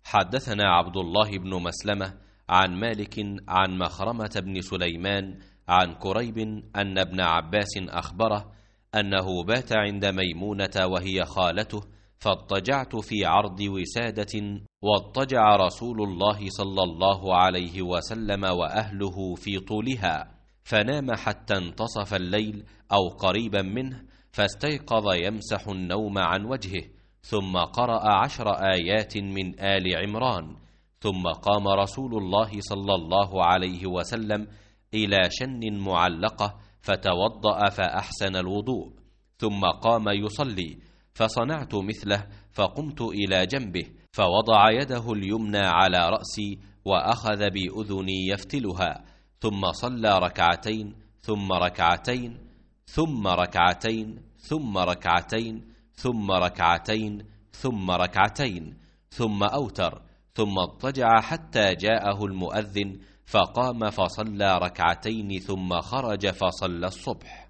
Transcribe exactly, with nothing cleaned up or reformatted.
حدثنا عبد الله بن مسلمة عن مالك عن مخرمة بن سليمان عن كريب أن ابن عباس أخبره أنه بات عند ميمونة وهي خالته، فاضطجعت في عرض وسادة، واضطجع رسول الله صلى الله عليه وسلم وأهله في طولها، فنام حتى انتصف الليل أو قريبا منه، فاستيقظ يمسح النوم عن وجهه، ثم قرأ عشر آيات من آل عمران، ثم قام رسول الله صلى الله عليه وسلم إلى شن معلقة فتوضأ فأحسن الوضوء، ثم قام يصلي، فصنعت مثله، فقمت إلى جنبه فوضع يده اليمنى على رأسي وأخذ بأذني يفتلها، ثم صلى ركعتين ثم ركعتين ثم ركعتين ثم ركعتين ثم ركعتين ثم ركعتين ثم أوتر، ثم اضطجع حتى جاءه المؤذن، فقام فصلى ركعتين ثم خرج فصلى الصبح.